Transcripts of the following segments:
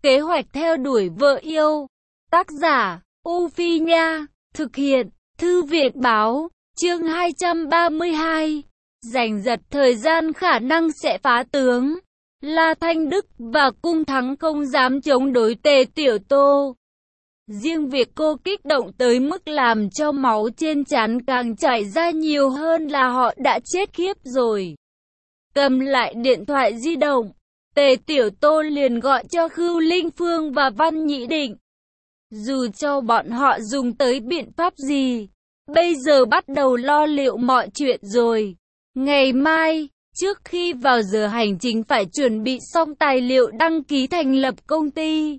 Kế hoạch theo đuổi vợ yêu. Tác giả, U Phi Nha. Thực hiện, Thư viện Báo. Chương 232. Giành giật thời gian khả năng sẽ phá tướng. La Thanh Đức và Cung Thắng không dám chống đối Tề Tiểu Tô. Riêng việc cô kích động tới mức làm cho máu trên trán càng chảy ra nhiều hơn là họ đã chết khiếp rồi. Cầm lại điện thoại di động, Tề Tiểu Tô liền gọi cho Khưu Linh Phương và Văn Nhĩ Định. Dù cho bọn họ dùng tới biện pháp gì, bây giờ bắt đầu lo liệu mọi chuyện rồi. Ngày mai, trước khi vào giờ hành chính phải chuẩn bị xong tài liệu đăng ký thành lập công ty.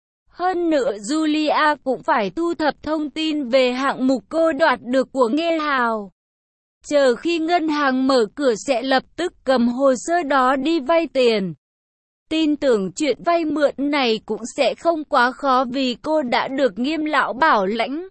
Hơn nữa Julia cũng phải thu thập thông tin về hạng mục cô đoạt được của Nghê Hào. Chờ khi ngân hàng mở cửa sẽ lập tức cầm hồ sơ đó đi vay tiền. Tin tưởng chuyện vay mượn này cũng sẽ không quá khó vì cô đã được Nghiêm lão bảo lãnh.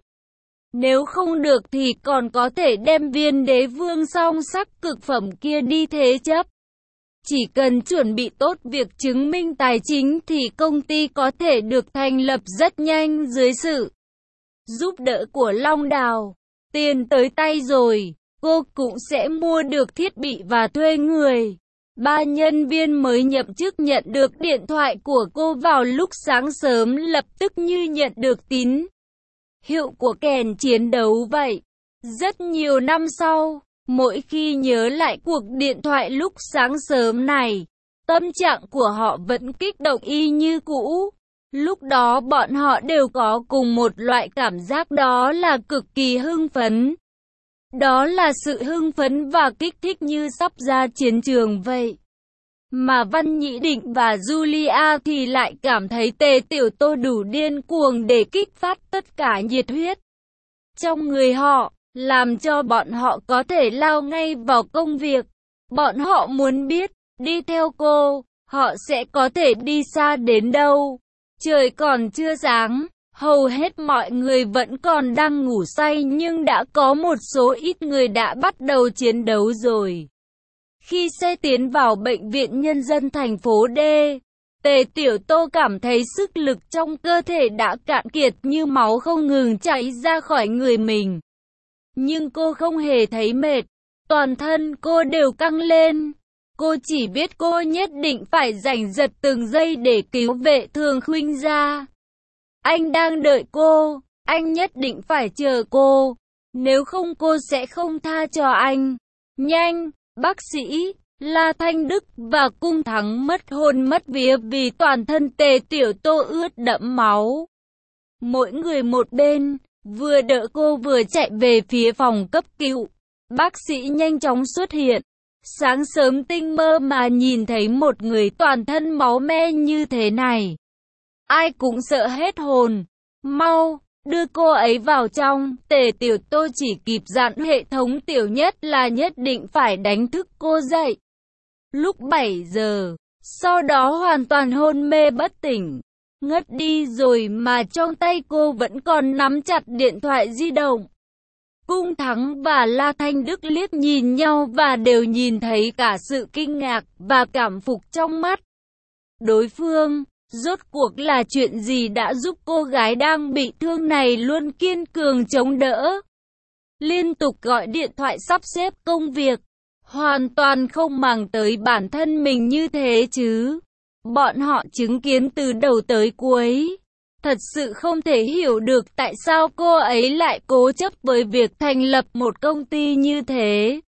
Nếu không được thì còn có thể đem viên đế vương song sắc cực phẩm kia đi thế chấp. Chỉ cần chuẩn bị tốt việc chứng minh tài chính thì công ty có thể được thành lập rất nhanh dưới sự giúp đỡ của Long Đào. Tiền tới tay rồi, cô cũng sẽ mua được thiết bị và thuê người. 3 nhân viên mới nhậm chức nhận được điện thoại của cô vào lúc sáng sớm lập tức như nhận được tín hiệu của kèn chiến đấu vậy. Rất nhiều năm sau, mỗi khi nhớ lại cuộc điện thoại lúc sáng sớm này, tâm trạng của họ vẫn kích động y như cũ. Lúc đó bọn họ đều có cùng một loại cảm giác, đó là cực kỳ hưng phấn. Đó là sự hưng phấn và kích thích như sắp ra chiến trường vậy. Mà Văn Nhĩ Định và Julia thì lại cảm thấy Tề Tiểu Tô đủ điên cuồng để kích phát tất cả nhiệt huyết trong người họ, làm cho bọn họ có thể lao ngay vào công việc. Bọn họ muốn biết, đi theo cô, họ sẽ có thể đi xa đến đâu. Trời còn chưa sáng, hầu hết mọi người vẫn còn đang ngủ say nhưng đã có một số ít người đã bắt đầu chiến đấu rồi. Khi xe tiến vào bệnh viện nhân dân thành phố D, Tề Tiểu Tô cảm thấy sức lực trong cơ thể đã cạn kiệt như máu không ngừng chảy ra khỏi người mình. Nhưng cô không hề thấy mệt, toàn thân cô đều căng lên. Cô chỉ biết cô nhất định phải giành giật từng giây để cứu Vệ Thường Khuynh ra. Anh đang đợi cô, anh nhất định phải chờ cô, nếu không cô sẽ không tha cho anh. Nhanh, bác sĩ! La Thanh Đức và Cung Thắng mất hồn mất vía vì toàn thân Tề Tiểu Tô ướt đẫm máu. Mỗi người một bên, vừa đỡ cô vừa chạy về phía phòng cấp cứu. Bác sĩ nhanh chóng xuất hiện. Sáng sớm tinh mơ mà nhìn thấy một người toàn thân máu me như thế này, ai cũng sợ hết hồn. Mau, đưa cô ấy vào trong. Tề Tiểu Tô chỉ kịp dặn hệ thống tiểu nhất là nhất định phải đánh thức cô dậy. Lúc 7 giờ, sau đó hoàn toàn hôn mê bất tỉnh, ngất đi rồi mà trong tay cô vẫn còn nắm chặt điện thoại di động. Cung Thắng và La Thanh Đức liếc nhìn nhau và đều nhìn thấy cả sự kinh ngạc và cảm phục trong mắt đối phương. Rốt cuộc là chuyện gì đã giúp cô gái đang bị thương này luôn kiên cường chống đỡ, liên tục gọi điện thoại sắp xếp công việc, hoàn toàn không màng tới bản thân mình như thế chứ? Bọn họ chứng kiến từ đầu tới cuối, thật sự không thể hiểu được tại sao cô ấy lại cố chấp với việc thành lập một công ty như thế.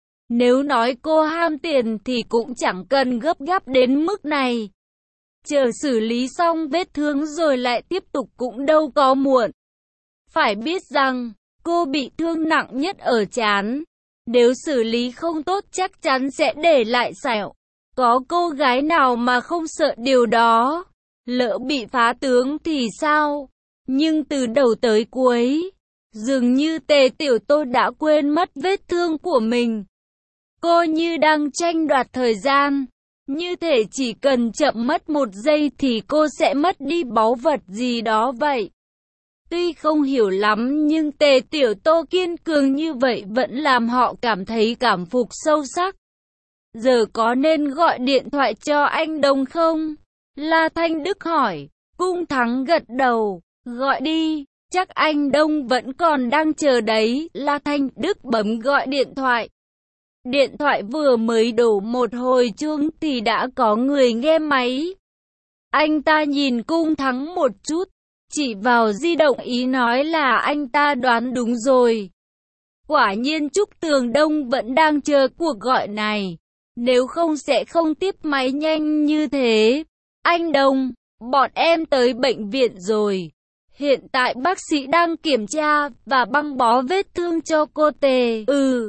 Nếu nói cô ham tiền thì cũng chẳng cần gấp gáp đến mức này. Chờ xử lý xong vết thương rồi lại tiếp tục cũng đâu có muộn. Phải biết rằng, cô bị thương nặng nhất ở trán. Nếu xử lý không tốt chắc chắn sẽ để lại sẹo. Có cô gái nào mà không sợ điều đó? Lỡ bị phá tướng thì sao? Nhưng từ đầu tới cuối, dường như Tề Tiểu Tô đã quên mất vết thương của mình. Cô như đang tranh đoạt thời gian. Như thể chỉ cần chậm mất 1 giây thì cô sẽ mất đi báu vật gì đó vậy. Tuy không hiểu lắm nhưng Tề Tiểu Tô kiên cường như vậy vẫn làm họ cảm thấy cảm phục sâu sắc. Giờ có nên gọi điện thoại cho anh Đông không? La Thanh Đức hỏi. Cung Thắng gật đầu. Gọi đi, chắc anh Đông vẫn còn đang chờ đấy. La Thanh Đức bấm gọi điện thoại. Điện thoại vừa mới đổ một hồi chuông thì đã có người nghe máy. Anh ta nhìn Cung Thắng một chút, chỉ vào di động ý nói là anh ta đoán đúng rồi. Quả nhiên Trúc Tường Đông vẫn đang chờ cuộc gọi này, nếu không sẽ không tiếp máy nhanh như thế. Anh Đông, bọn em tới bệnh viện rồi. Hiện tại bác sĩ đang kiểm tra và băng bó vết thương cho cô Tề.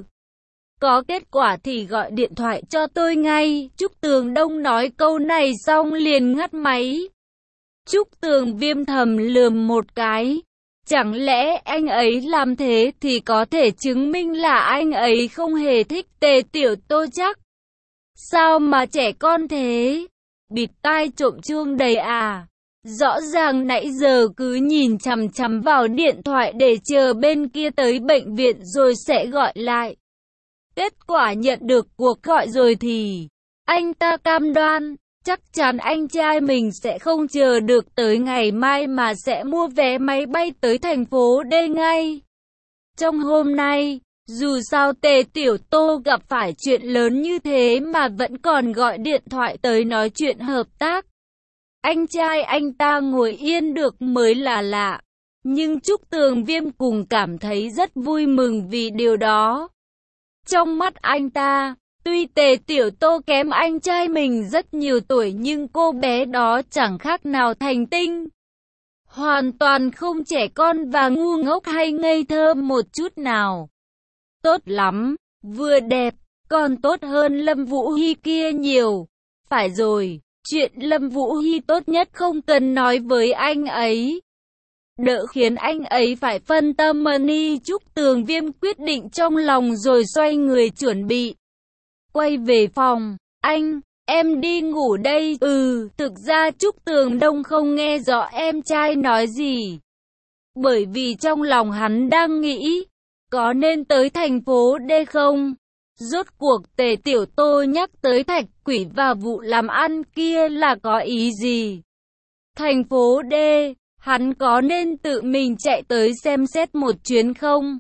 Có kết quả thì gọi điện thoại cho tôi ngay. Trúc Tường Đông nói câu này xong liền ngắt máy. Trúc Tường Viêm thầm lườm một cái. Chẳng lẽ anh ấy làm thế thì có thể chứng minh là anh ấy không hề thích Tề Tiểu Tô chắc? Sao mà trẻ con thế? Bịt tai trộm chuông đầy à? Rõ ràng nãy giờ cứ nhìn chằm chằm vào điện thoại để chờ bên kia tới bệnh viện rồi sẽ gọi lại. Kết quả nhận được cuộc gọi rồi thì anh ta cam đoan, chắc chắn anh trai mình sẽ không chờ được tới ngày mai mà sẽ mua vé máy bay tới thành phố D ngay. Trong hôm nay, dù sao Tề Tiểu Tô gặp phải chuyện lớn như thế mà vẫn còn gọi điện thoại tới nói chuyện hợp tác. Anh trai anh ta ngồi yên được mới là lạ. Nhưng Trúc Tường Viêm cùng cảm thấy rất vui mừng vì điều đó. Trong mắt anh ta, tuy Tề Tiểu Tô kém anh trai mình rất nhiều tuổi nhưng cô bé đó chẳng khác nào thành tinh. Hoàn toàn không trẻ con và ngu ngốc hay ngây thơ một chút nào. Tốt lắm, vừa đẹp, còn tốt hơn Lâm Vũ Hy kia nhiều. Phải rồi, chuyện Lâm Vũ Hy tốt nhất không cần nói với anh ấy. Đỡ khiến anh ấy phải phân tâm đi. Trúc Tường Viêm quyết định trong lòng rồi xoay người chuẩn bị quay về phòng. Anh, em đi ngủ đây. Thực ra Trúc Tường Đông không nghe rõ em trai nói gì. Bởi vì trong lòng hắn đang nghĩ, có nên tới thành phố D không? Rốt cuộc Tề Tiểu Tô nhắc tới Thạch Quỷ và vụ làm ăn kia là có ý gì? Thành phố D, hắn có nên tự mình chạy tới xem xét một chuyến không?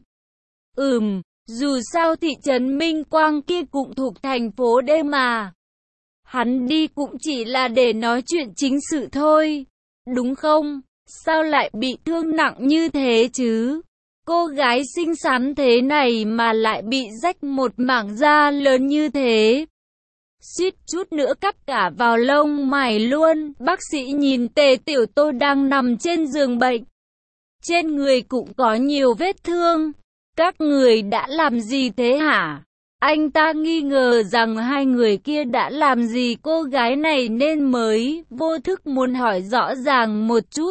Dù sao thị trấn Minh Quang kia cũng thuộc thành phố D mà. Hắn đi cũng chỉ là để nói chuyện chính sự thôi, đúng không? Sao lại bị thương nặng như thế chứ? Cô gái xinh xắn thế này mà lại bị rách một mảng da lớn như thế. Suýt chút nữa cắt cả vào lông mày luôn. Bác sĩ nhìn Tề Tiểu Tô đang nằm trên giường bệnh. Trên người cũng có nhiều vết thương. Các người đã làm gì thế hả? Anh ta nghi ngờ rằng hai người kia đã làm gì cô gái này nên mới vô thức muốn hỏi rõ ràng một chút.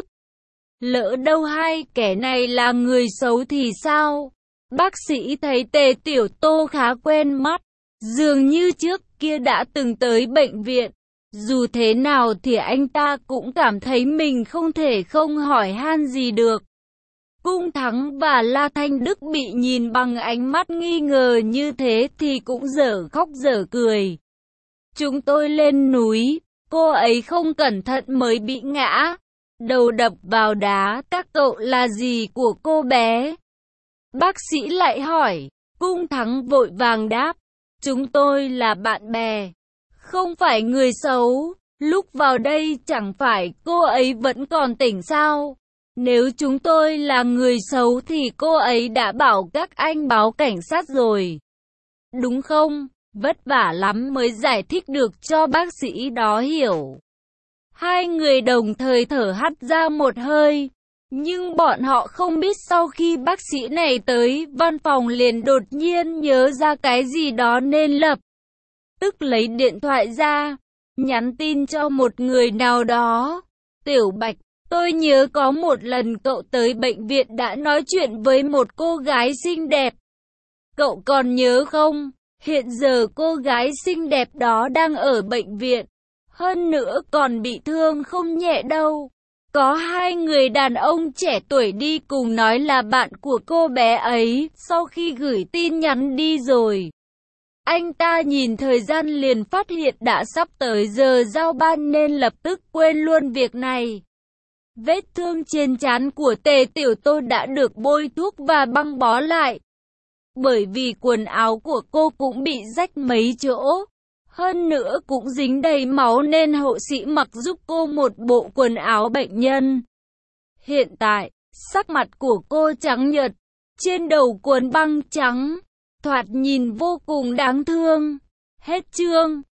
Lỡ đâu hai kẻ này là người xấu thì sao? Bác sĩ thấy Tề Tiểu Tô khá quen mắt, dường như trước kia đã từng tới bệnh viện. Dù thế nào thì anh ta cũng cảm thấy mình không thể không hỏi han gì được. Cung Thắng và La Thanh Đức bị nhìn bằng ánh mắt nghi ngờ như thế thì cũng dở khóc dở cười. Chúng tôi lên núi, cô ấy không cẩn thận mới bị ngã, đầu đập vào đá. Các cậu là gì của cô bé? Bác sĩ lại hỏi. Cung Thắng vội vàng đáp, chúng tôi là bạn bè, không phải người xấu. Lúc vào đây chẳng phải cô ấy vẫn còn tỉnh sao? Nếu chúng tôi là người xấu thì cô ấy đã bảo các anh báo cảnh sát rồi, đúng không? Vất vả lắm mới giải thích được cho bác sĩ đó hiểu. Hai người đồng thời thở hắt ra một hơi. Nhưng bọn họ không biết sau khi bác sĩ này tới văn phòng liền đột nhiên nhớ ra cái gì đó nên lập tức lấy điện thoại ra, nhắn tin cho một người nào đó. Tiểu Bạch, tôi nhớ có một lần cậu tới bệnh viện đã nói chuyện với một cô gái xinh đẹp. Cậu còn nhớ không? Hiện giờ cô gái xinh đẹp đó đang ở bệnh viện. Hơn nữa còn bị thương không nhẹ đâu. Có hai người đàn ông trẻ tuổi đi cùng nói là bạn của cô bé ấy, sau khi gửi tin nhắn đi rồi. Anh ta nhìn thời gian liền phát hiện đã sắp tới giờ giao ban nên lập tức quên luôn việc này. Vết thương trên trán của Tề Tiểu Tô đã được bôi thuốc và băng bó lại. Bởi vì quần áo của cô cũng bị rách mấy chỗ. Hơn nữa cũng dính đầy máu nên hộ sĩ mặc giúp cô một bộ quần áo bệnh nhân. Hiện tại, sắc mặt của cô trắng nhợt, trên đầu quần băng trắng, thoạt nhìn vô cùng đáng thương. Hết chương.